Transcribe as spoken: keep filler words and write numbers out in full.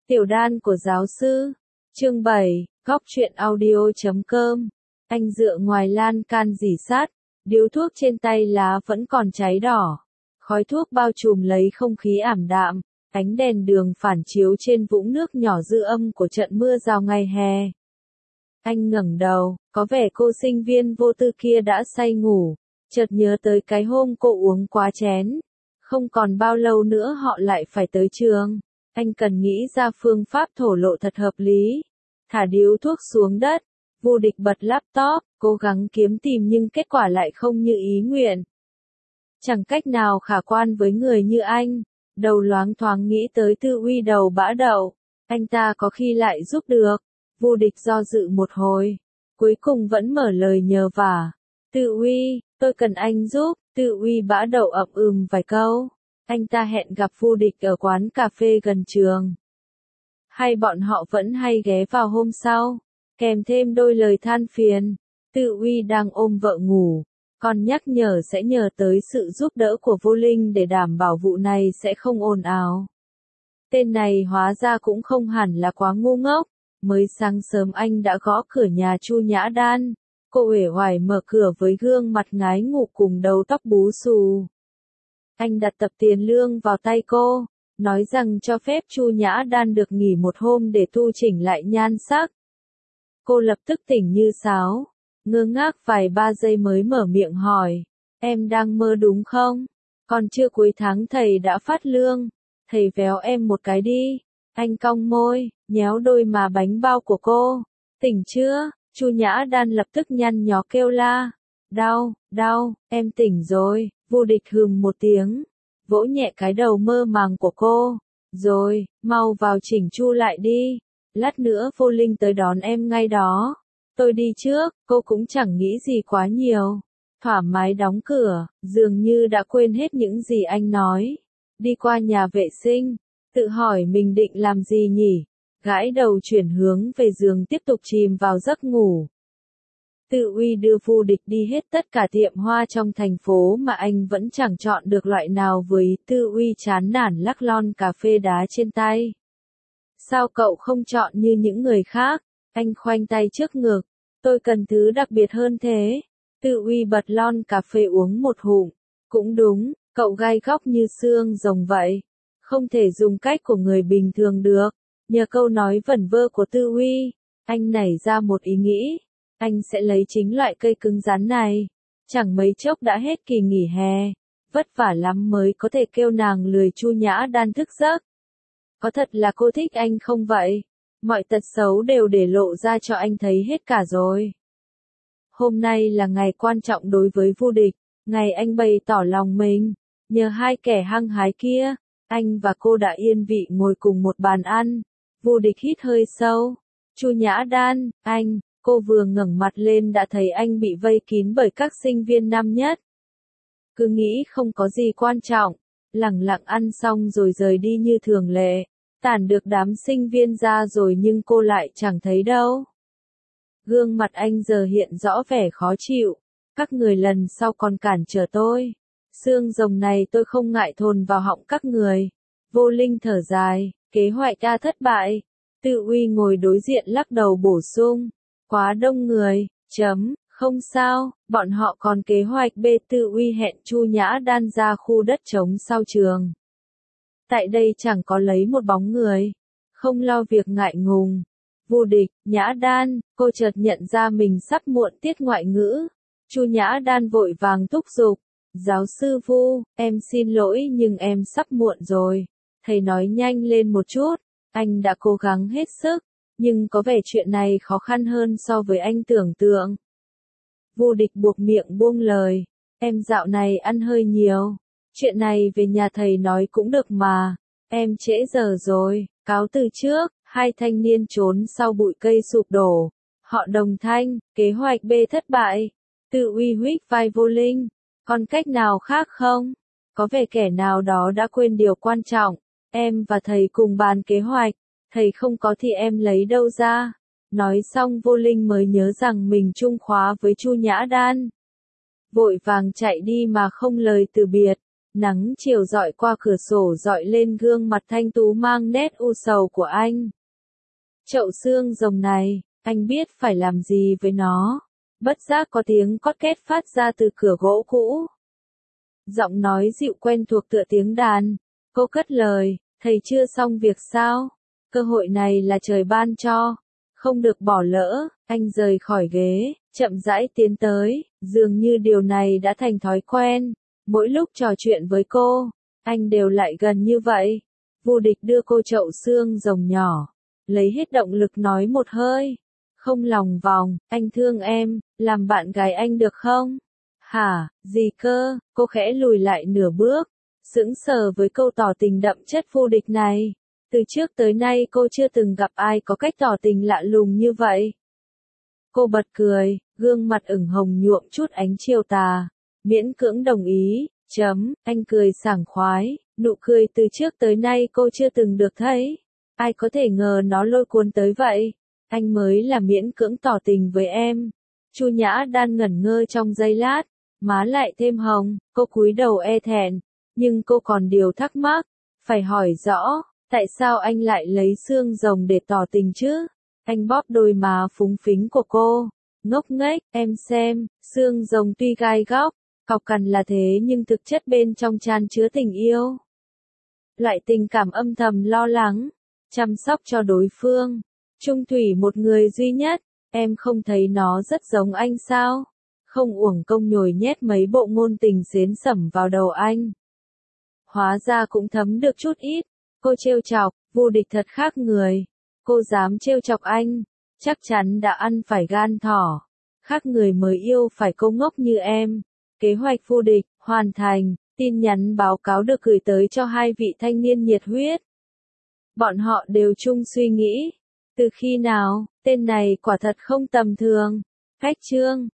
Tiểu đan của giáo sư. Chương bảy, góc truyện audio chấm com. Anh dựa ngoài lan can rỉ sắt, điếu thuốc trên tay lá vẫn còn cháy đỏ. Khói thuốc bao trùm lấy không khí ảm đạm, ánh đèn đường phản chiếu trên vũng nước nhỏ dư âm của trận mưa rào ngày hè. Anh ngẩng đầu, có vẻ cô sinh viên vô tư kia đã say ngủ, chợt nhớ tới cái hôm cô uống quá chén. Không còn bao lâu nữa họ lại phải tới trường. Anh cần nghĩ ra phương pháp thổ lộ thật hợp lý. Thả điếu thuốc xuống đất, Vô Địch bật laptop, cố gắng kiếm tìm nhưng kết quả lại không như ý nguyện. Chẳng cách nào khả quan với người như anh. Đầu loáng thoáng nghĩ tới Tư Uy đầu bã đậu. Anh ta có khi lại giúp được. Vô Địch do dự một hồi. Cuối cùng vẫn mở lời nhờ vả. Tư Uy, tôi cần anh giúp. Tư Uy bã đậu ậm ừm vài câu. Anh ta hẹn gặp Vô Địch ở quán cà phê gần trường. Hay bọn họ vẫn hay ghé vào hôm sau, kèm thêm đôi lời than phiền. Tư Uy đang ôm vợ ngủ, còn nhắc nhở sẽ nhờ tới sự giúp đỡ của Vô Linh để đảm bảo vụ này sẽ không ồn ào. Tên này hóa ra cũng không hẳn là quá ngu ngốc. Mới sáng sớm anh đã gõ cửa nhà Chu Nhã Đan. Cô uể oải mở cửa với gương mặt ngái ngủ cùng đầu tóc bú xù. Anh đặt tập tiền lương vào tay cô, nói rằng cho phép Chu Nhã Đan được nghỉ một hôm để tu chỉnh lại nhan sắc. Cô lập tức tỉnh như sáo, ngơ ngác vài ba giây mới mở miệng hỏi, em đang mơ đúng không? Còn chưa cuối tháng thầy đã phát lương, thầy véo em một cái đi. Anh cong môi, nhéo đôi má bánh bao của cô. Tỉnh chưa? Chu Nhã Đan lập tức nhăn nhó kêu la. Đau, đau, em tỉnh rồi. Vô Địch hừm một tiếng, vỗ nhẹ cái đầu mơ màng của cô. Rồi, mau vào chỉnh chu lại đi. Lát nữa Vô Linh tới đón em ngay đó. Tôi đi trước, cô cũng chẳng nghĩ gì quá nhiều. Thoải mái đóng cửa, dường như đã quên hết những gì anh nói. Đi qua nhà vệ sinh, tự hỏi mình định làm gì nhỉ? Gãi đầu chuyển hướng về giường tiếp tục chìm vào giấc ngủ. Tư Uy đưa Vô Địch đi hết tất cả tiệm hoa trong thành phố mà anh vẫn chẳng chọn được loại nào với. Tư Uy chán nản lắc lon cà phê đá trên tay. Sao cậu không chọn như những người khác? Anh khoanh tay trước ngực. Tôi cần thứ đặc biệt hơn thế. Tư Uy bật lon cà phê uống một hụm. Cũng đúng, cậu gai góc như xương rồng vậy. Không thể dùng cách của người bình thường được. Nhờ câu nói vẩn vơ của Tư Uy, anh nảy ra một ý nghĩ. Anh sẽ lấy chính loại cây cứng rắn này. Chẳng mấy chốc đã hết kỳ nghỉ hè. Vất vả lắm mới có thể kêu nàng lười Chu Nhã Đan thức giấc. Có thật là cô thích anh không vậy? Mọi tật xấu đều để lộ ra cho anh thấy hết cả rồi. Hôm nay là ngày quan trọng đối với Vô Địch. Ngày anh bày tỏ lòng mình. Nhờ hai kẻ hăng hái kia, anh và cô đã yên vị ngồi cùng một bàn ăn. Vô Địch hít hơi sâu. Chu Nhã Đan, anh. Cô vừa ngẩng mặt lên đã thấy anh bị vây kín bởi các sinh viên năm nhất. Cứ nghĩ không có gì quan trọng, lẳng lặng ăn xong rồi rời đi như thường lệ. Tản được đám sinh viên ra rồi nhưng cô lại chẳng thấy đâu. Gương mặt anh giờ hiện rõ vẻ khó chịu. Các người lần sau còn cản trở tôi. Xương rồng này tôi không ngại thồn vào họng các người. Vô Linh thở dài, kế hoạch A thất bại. Tư Uy ngồi đối diện lắc đầu bổ sung. Quá đông người, chấm, không sao, bọn họ còn kế hoạch B. Tư Uy hẹn Chu Nhã Đan ra khu đất trống sau trường. Tại đây chẳng có lấy một bóng người, không lo việc ngại ngùng. Vô Địch, Nhã Đan, cô chợt nhận ra mình sắp muộn tiết ngoại ngữ. Chu Nhã Đan vội vàng thúc giục, giáo sư Vu, em xin lỗi nhưng em sắp muộn rồi. Thầy nói nhanh lên một chút, anh đã cố gắng hết sức. Nhưng có vẻ chuyện này khó khăn hơn so với anh tưởng tượng. Vô Địch buộc miệng buông lời. Em dạo này ăn hơi nhiều. Chuyện này về nhà thầy nói cũng được mà. Em trễ giờ rồi, cáo từ trước. Hai thanh niên trốn sau bụi cây sụp đổ. Họ đồng thanh, kế hoạch B thất bại. Tư Uy huých vai Vô Linh. Còn cách nào khác không? Có vẻ kẻ nào đó đã quên điều quan trọng. Em và thầy cùng bàn kế hoạch. Thầy không có thì em lấy đâu ra. Nói xong Vô Linh mới nhớ rằng mình chung khóa với Chu Nhã Đan. Vội vàng chạy đi mà không lời từ biệt. Nắng chiều dọi qua cửa sổ dọi lên gương mặt thanh tú mang nét u sầu của anh. Chậu xương rồng này, anh biết phải làm gì với nó. Bất giác có tiếng cót két phát ra từ cửa gỗ cũ. Giọng nói dịu quen thuộc tựa tiếng đàn. Cô cất lời, thầy chưa xong việc sao? Cơ hội này là trời ban cho. Không được bỏ lỡ. Anh rời khỏi ghế, chậm rãi tiến tới. Dường như điều này đã thành thói quen. Mỗi lúc trò chuyện với cô, anh đều lại gần như vậy. Vô Địch đưa cô chậu xương rồng nhỏ. Lấy hết động lực nói một hơi. Không lòng vòng, anh thương em, làm bạn gái anh được không? Hả, gì cơ? Cô khẽ lùi lại nửa bước, sững sờ với câu tỏ tình đậm chất Vô Địch này. Từ trước tới nay cô chưa từng gặp ai có cách tỏ tình lạ lùng như vậy. Cô bật cười, gương mặt ửng hồng nhuộm chút ánh chiều tà. Miễn cưỡng đồng ý, chấm, anh cười sảng khoái, nụ cười từ trước tới nay cô chưa từng được thấy. Ai có thể ngờ nó lôi cuốn tới vậy. Anh mới là miễn cưỡng tỏ tình với em. Chu Nhã Đan ngẩn ngơ trong giây lát, má lại thêm hồng, cô cúi đầu e thẹn, nhưng cô còn điều thắc mắc, phải hỏi rõ, tại sao anh lại lấy xương rồng để tỏ tình chứ? Anh bóp đôi má phúng phính của cô, ngốc nghếch, em xem, xương rồng tuy gai góc, cọc cằn là thế nhưng thực chất bên trong tràn chứa tình yêu. Loại tình cảm âm thầm lo lắng, chăm sóc cho đối phương, trung thủy một người duy nhất, em không thấy nó rất giống anh sao? Không uổng công nhồi nhét mấy bộ ngôn tình xến sẩm vào đầu anh. Hóa ra cũng thấm được chút ít, cô trêu chọc, Vô Địch thật khác người. Cô dám trêu chọc anh, chắc chắn đã ăn phải gan thỏ. Khác người mới yêu phải cô ngốc như em. Kế hoạch Vô Địch, hoàn thành, tin nhắn báo cáo được gửi tới cho hai vị thanh niên nhiệt huyết. Bọn họ đều chung suy nghĩ. Từ khi nào, tên này quả thật không tầm thường. Cách chương